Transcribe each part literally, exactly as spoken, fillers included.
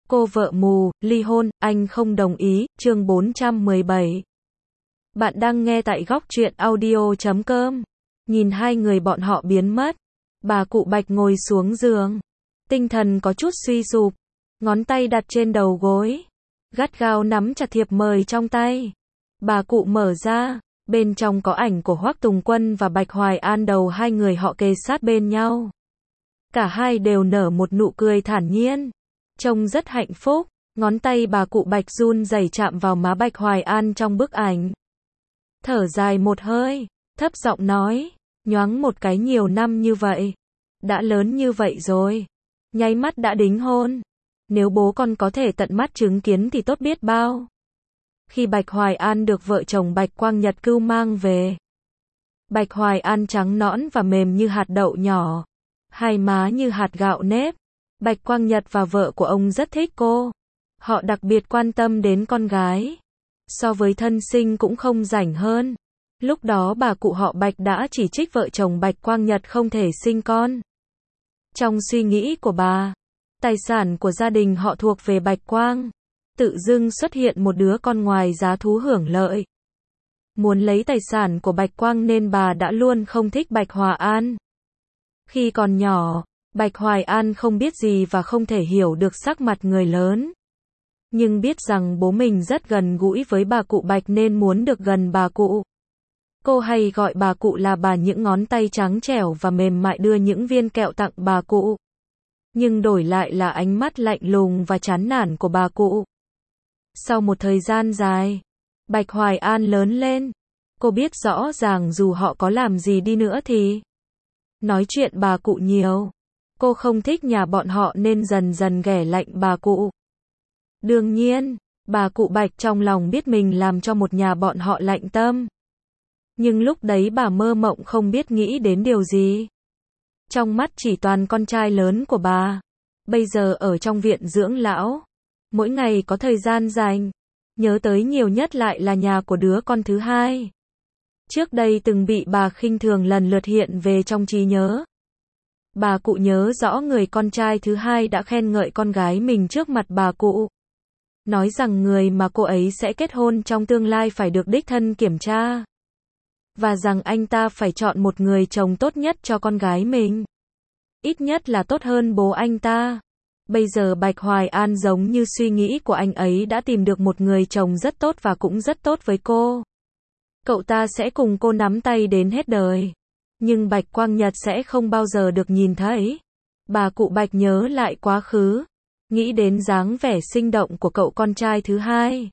Cô vợ mù, ly hôn, anh không đồng ý, chương bốn trăm mười bảy. Bạn đang nghe tại góc truyện audio chấm com. Nhìn hai người bọn họ biến mất. Bà cụ Bạch ngồi xuống giường. Tinh thần có chút suy sụp. Ngón tay đặt trên đầu gối. Gắt gao nắm chặt thiệp mời trong tay. Bà cụ mở ra. Bên trong có ảnh của Hoắc Tùng Quân và Bạch Hoài An, đầu hai người họ kề sát bên nhau. Cả hai đều nở một nụ cười thản nhiên. Trông rất hạnh phúc. Ngón tay bà cụ Bạch run rẩy chạm vào má Bạch Hoài An trong bức ảnh. Thở dài một hơi, thấp giọng nói, nhoáng một cái nhiều năm như vậy. Đã lớn như vậy rồi. Nháy mắt đã đính hôn. Nếu bố con có thể tận mắt chứng kiến thì tốt biết bao. Khi Bạch Hoài An được vợ chồng Bạch Quang Nhật cưu mang về. Bạch Hoài An trắng nõn và mềm như hạt đậu nhỏ. Hai má như hạt gạo nếp. Bạch Quang Nhật và vợ của ông rất thích cô. Họ đặc biệt quan tâm đến con gái. So với thân sinh cũng không rảnh hơn. Lúc đó bà cụ họ Bạch đã chỉ trích vợ chồng Bạch Quang Nhật không thể sinh con. Trong suy nghĩ của bà, tài sản của gia đình họ thuộc về Bạch Quang. Tự dưng xuất hiện một đứa con ngoài giá thú hưởng lợi. Muốn lấy tài sản của Bạch Quang nên bà đã luôn không thích Bạch Hòa An. Khi còn nhỏ, Bạch Hoài An không biết gì và không thể hiểu được sắc mặt người lớn. Nhưng biết rằng bố mình rất gần gũi với bà cụ Bạch nên muốn được gần bà cụ. Cô hay gọi bà cụ là bà, những ngón tay trắng trẻo và mềm mại đưa những viên kẹo tặng bà cụ. Nhưng đổi lại là ánh mắt lạnh lùng và chán nản của bà cụ. Sau một thời gian dài, Bạch Hoài An lớn lên. Cô biết rõ ràng dù họ có làm gì đi nữa thì nói chuyện bà cụ nhiều. Cô không thích nhà bọn họ nên dần dần ghẻ lạnh bà cụ. Đương nhiên, bà cụ Bạch trong lòng biết mình làm cho một nhà bọn họ lạnh tâm. Nhưng lúc đấy bà mơ mộng không biết nghĩ đến điều gì. Trong mắt chỉ toàn con trai lớn của bà. Bây giờ ở trong viện dưỡng lão. Mỗi ngày có thời gian dành. Nhớ tới nhiều nhất lại là nhà của đứa con thứ hai. Trước đây từng bị bà khinh thường lần lượt hiện về trong trí nhớ. Bà cụ nhớ rõ người con trai thứ hai đã khen ngợi con gái mình trước mặt bà cụ. Nói rằng người mà cô ấy sẽ kết hôn trong tương lai phải được đích thân kiểm tra. Và rằng anh ta phải chọn một người chồng tốt nhất cho con gái mình. Ít nhất là tốt hơn bố anh ta. Bây giờ Bạch Hoài An giống như suy nghĩ của anh ấy đã tìm được một người chồng rất tốt và cũng rất tốt với cô. Cậu ta sẽ cùng cô nắm tay đến hết đời. Nhưng Bạch Quang Nhật sẽ không bao giờ được nhìn thấy. Bà cụ Bạch nhớ lại quá khứ. Nghĩ đến dáng vẻ sinh động của cậu con trai thứ hai.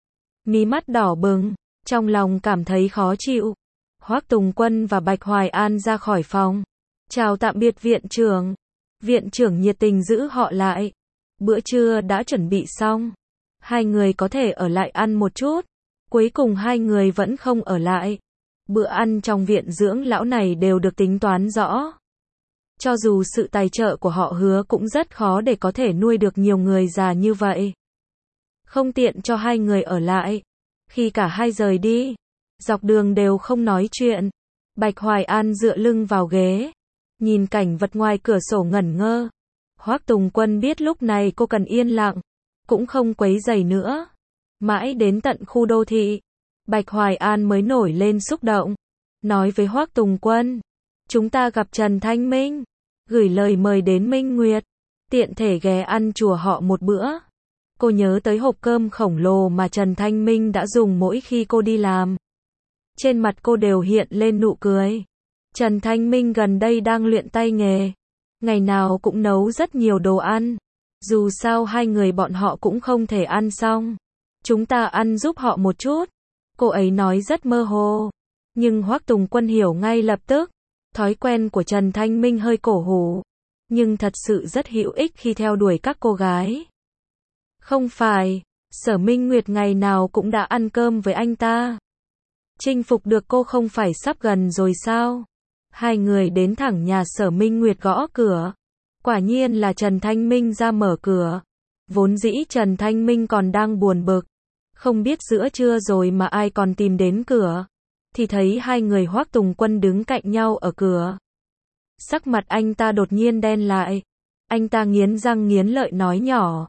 Mí mắt đỏ bừng. Trong lòng cảm thấy khó chịu. Hoắc Tùng Quân và Bạch Hoài An ra khỏi phòng. Chào tạm biệt viện trưởng. Viện trưởng nhiệt tình giữ họ lại. Bữa trưa đã chuẩn bị xong. Hai người có thể ở lại ăn một chút. Cuối cùng hai người vẫn không ở lại. Bữa ăn trong viện dưỡng lão này đều được tính toán rõ. Cho dù sự tài trợ của họ hứa cũng rất khó để có thể nuôi được nhiều người già như vậy. Không tiện cho hai người ở lại. Khi cả hai rời đi, dọc đường đều không nói chuyện. Bạch Hoài An dựa lưng vào ghế, nhìn cảnh vật ngoài cửa sổ ngẩn ngơ. Hoắc Tùng Quân biết lúc này cô cần yên lặng, cũng không quấy rầy nữa. Mãi đến tận khu đô thị, Bạch Hoài An mới nổi lên xúc động. Nói với Hoắc Tùng Quân, chúng ta gặp Trần Thanh Minh, gửi lời mời đến Minh Nguyệt, tiện thể ghé ăn chùa họ một bữa. Cô nhớ tới hộp cơm khổng lồ mà Trần Thanh Minh đã dùng mỗi khi cô đi làm. Trên mặt cô đều hiện lên nụ cười. Trần Thanh Minh gần đây đang luyện tay nghề. Ngày nào cũng nấu rất nhiều đồ ăn. Dù sao hai người bọn họ cũng không thể ăn xong. Chúng ta ăn giúp họ một chút. Cô ấy nói rất mơ hồ. Nhưng Hoắc Tùng Quân hiểu ngay lập tức. Thói quen của Trần Thanh Minh hơi cổ hủ. Nhưng thật sự rất hữu ích khi theo đuổi các cô gái. Không phải, Sở Minh Nguyệt ngày nào cũng đã ăn cơm với anh ta. Chinh phục được cô không phải sắp gần rồi sao? Hai người đến thẳng nhà Sở Minh Nguyệt gõ cửa. Quả nhiên là Trần Thanh Minh ra mở cửa. Vốn dĩ Trần Thanh Minh còn đang buồn bực. Không biết giữa trưa rồi mà ai còn tìm đến cửa. Thì thấy hai người Hoắc Tùng Quân đứng cạnh nhau ở cửa. Sắc mặt anh ta đột nhiên đen lại. Anh ta nghiến răng nghiến lợi nói nhỏ.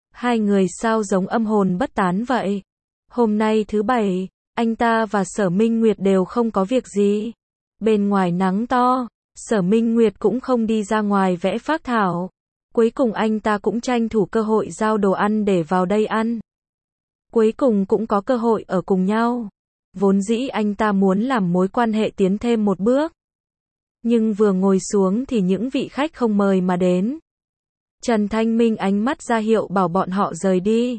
Hai người sao giống âm hồn bất tán vậy? Hôm nay thứ bảy, anh ta và Sở Minh Nguyệt đều không có việc gì. Bên ngoài nắng to, Sở Minh Nguyệt cũng không đi ra ngoài vẽ phác thảo. Cuối cùng anh ta cũng tranh thủ cơ hội giao đồ ăn để vào đây ăn. Cuối cùng cũng có cơ hội ở cùng nhau. Vốn dĩ anh ta muốn làm mối quan hệ tiến thêm một bước. Nhưng vừa ngồi xuống thì những vị khách không mời mà đến. Trần Thanh Minh ánh mắt ra hiệu bảo bọn họ rời đi.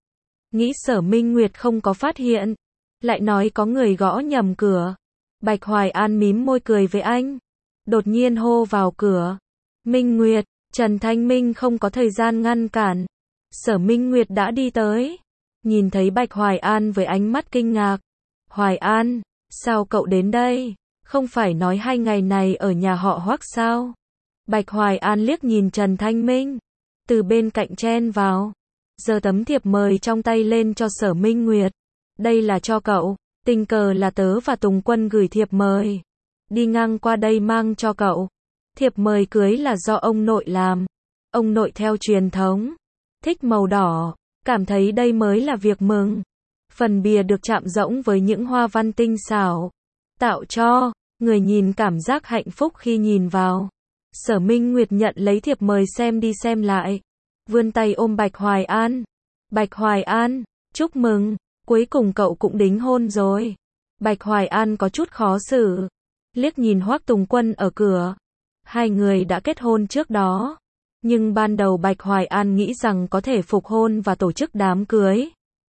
Nghĩ Sở Minh Nguyệt không có phát hiện. Lại nói có người gõ nhầm cửa. Bạch Hoài An mím môi cười với anh. Đột nhiên hô vào cửa. Minh Nguyệt, Trần Thanh Minh không có thời gian ngăn cản. Sở Minh Nguyệt đã đi tới. Nhìn thấy Bạch Hoài An với ánh mắt kinh ngạc. Hoài An, sao cậu đến đây? Không phải nói hai ngày này ở nhà họ Hoắc sao? Bạch Hoài An liếc nhìn Trần Thanh Minh. Từ bên cạnh chen vào. Giơ tấm thiệp mời trong tay lên cho Sở Minh Nguyệt. Đây là cho cậu. Tình cờ là tớ và Tùng Quân gửi thiệp mời. Đi ngang qua đây mang cho cậu. Thiệp mời cưới là do ông nội làm. Ông nội theo truyền thống. Thích màu đỏ. Cảm thấy đây mới là việc mừng. Phần bìa được chạm rỗng với những hoa văn tinh xảo. Tạo cho người nhìn cảm giác hạnh phúc khi nhìn vào. Sở Minh Nguyệt nhận lấy thiệp mời xem đi xem lại. Vươn tay ôm Bạch Hoài An. Bạch Hoài An, chúc mừng. Cuối cùng cậu cũng đính hôn rồi. Bạch Hoài An có chút khó xử. Liếc nhìn Hoắc Tùng Quân ở cửa. Hai người đã kết hôn trước đó. Nhưng ban đầu Bạch Hoài An nghĩ rằng có thể phục hôn và tổ chức đám cưới.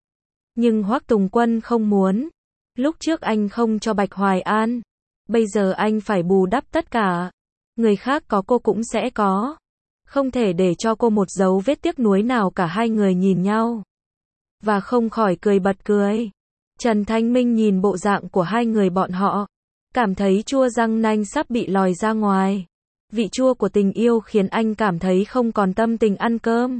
Nhưng Hoắc Tùng Quân không muốn. Lúc trước anh không cho Bạch Hoài An. Bây giờ anh phải bù đắp tất cả. Người khác có cô cũng sẽ có. Không thể để cho cô một dấu vết tiếc nuối nào cả. Hai người nhìn nhau. Và không khỏi cười bật cười. Trần Thanh Minh nhìn bộ dạng của hai người bọn họ. Cảm thấy chua răng nanh sắp bị lòi ra ngoài. Vị chua của tình yêu khiến anh cảm thấy không còn tâm tình ăn cơm.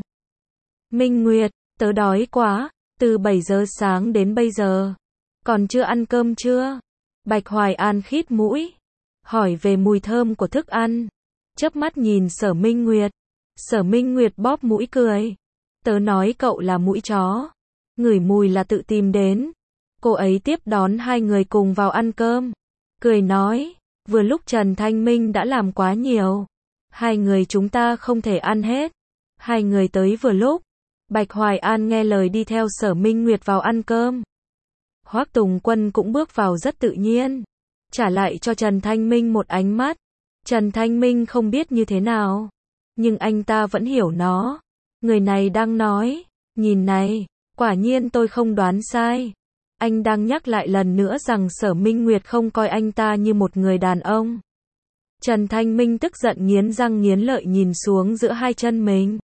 Minh Nguyệt, tớ đói quá. Từ bảy giờ sáng đến bây giờ. Còn chưa ăn cơm chưa? Bạch Hoài An khít mũi. Hỏi về mùi thơm của thức ăn. Chớp mắt nhìn Sở Minh Nguyệt. Sở Minh Nguyệt bóp mũi cười. Tớ nói cậu là mũi chó. Ngửi mùi là tự tìm đến. Cô ấy tiếp đón hai người cùng vào ăn cơm. Cười nói. Vừa lúc Trần Thanh Minh đã làm quá nhiều. Hai người chúng ta không thể ăn hết. Hai người tới vừa lúc. Bạch Hoài An nghe lời đi theo Sở Minh Nguyệt vào ăn cơm. Hoắc Tùng Quân cũng bước vào rất tự nhiên. Trả lại cho Trần Thanh Minh một ánh mắt. Trần Thanh Minh không biết như thế nào. Nhưng anh ta vẫn hiểu nó. Người này đang nói. Nhìn này. Quả nhiên tôi không đoán sai. Anh đang nhắc lại lần nữa rằng Sở Minh Nguyệt không coi anh ta như một người đàn ông. Trần Thanh Minh tức giận nghiến răng nghiến lợi nhìn xuống giữa hai chân mình.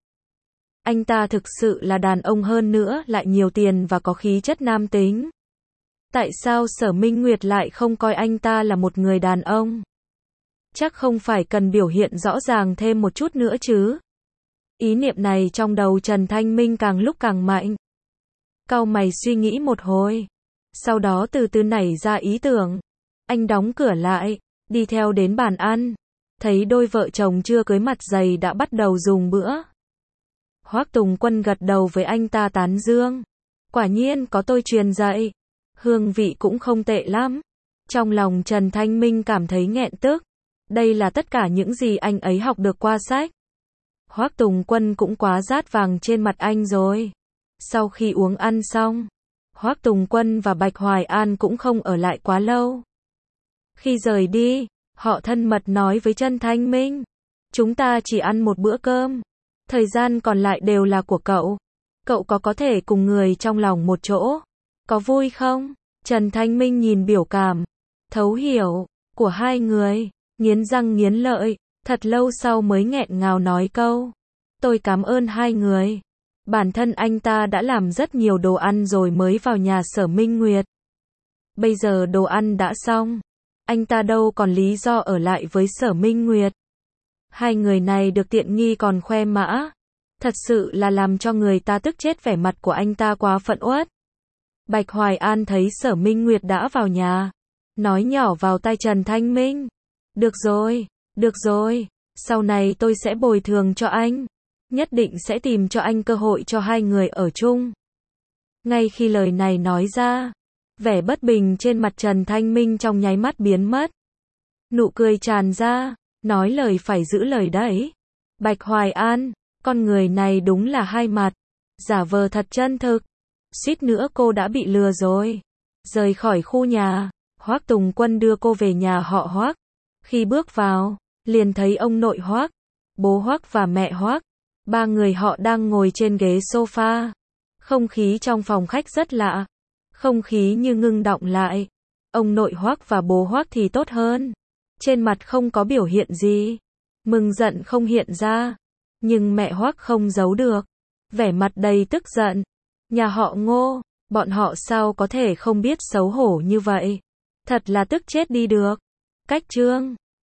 Anh ta thực sự là đàn ông hơn nữa, lại nhiều tiền và có khí chất nam tính. Tại sao Sở Minh Nguyệt lại không coi anh ta là một người đàn ông? Chắc không phải cần biểu hiện rõ ràng thêm một chút nữa chứ? Ý niệm này trong đầu Trần Thanh Minh càng lúc càng mạnh. Cau mày suy nghĩ một hồi. Sau đó từ từ nảy ra ý tưởng. Anh đóng cửa lại, đi theo đến bàn ăn. Thấy đôi vợ chồng chưa cưới mặt dày đã bắt đầu dùng bữa. Hoắc Tùng Quân gật đầu với anh ta tán dương. Quả nhiên có tôi truyền dạy. Hương vị cũng không tệ lắm. Trong lòng Trần Thanh Minh cảm thấy nghẹn tức. Đây là tất cả những gì anh ấy học được qua sách. Hoắc Tùng Quân cũng quá rát vàng trên mặt anh rồi. Sau khi uống ăn xong, Hoắc Tùng Quân và Bạch Hoài An cũng không ở lại quá lâu. Khi rời đi, họ thân mật nói với Trần Thanh Minh. Chúng ta chỉ ăn một bữa cơm. Thời gian còn lại đều là của cậu. Cậu có có thể cùng người trong lòng một chỗ. Có vui không? Trần Thanh Minh nhìn biểu cảm, thấu hiểu, của hai người. Nghiến răng nghiến lợi. Thật lâu sau mới nghẹn ngào nói câu. Tôi cảm ơn hai người. Bản thân anh ta đã làm rất nhiều đồ ăn rồi mới vào nhà Sở Minh Nguyệt. Bây giờ đồ ăn đã xong. Anh ta đâu còn lý do ở lại với Sở Minh Nguyệt. Hai người này được tiện nghi còn khoe mã. Thật sự là làm cho người ta tức chết. Vẻ mặt của anh ta quá phẫn uất. Bạch Hoài An thấy Sở Minh Nguyệt đã vào nhà. Nói nhỏ vào tai Trần Thanh Minh. Được rồi, được rồi. Sau này tôi sẽ bồi thường cho anh. nhất định sẽ tìm cho anh cơ hội cho hai người ở chung. Ngay khi lời này nói ra, vẻ bất bình trên mặt Trần Thanh Minh trong nháy mắt biến mất. Nụ cười tràn ra, nói lời phải giữ lời đấy. Bạch Hoài An, con người này đúng là hai mặt, giả vờ thật chân thực. Suýt nữa cô đã bị lừa rồi. Rời khỏi khu nhà, Hoắc Tùng Quân đưa cô về nhà họ Hoắc. Khi bước vào, liền thấy ông nội Hoắc, bố Hoắc và mẹ Hoắc. Ba người họ đang ngồi trên ghế sofa. Không khí trong phòng khách rất lạ. Không khí như ngưng đọng lại. Ông nội Hoắc và bố Hoắc thì tốt hơn. Trên mặt không có biểu hiện gì. Mừng giận không hiện ra. Nhưng mẹ Hoắc không giấu được. Vẻ mặt đầy tức giận. Nhà họ Ngô, bọn họ sao có thể không biết xấu hổ như vậy. Thật là tức chết đi được. Cách chương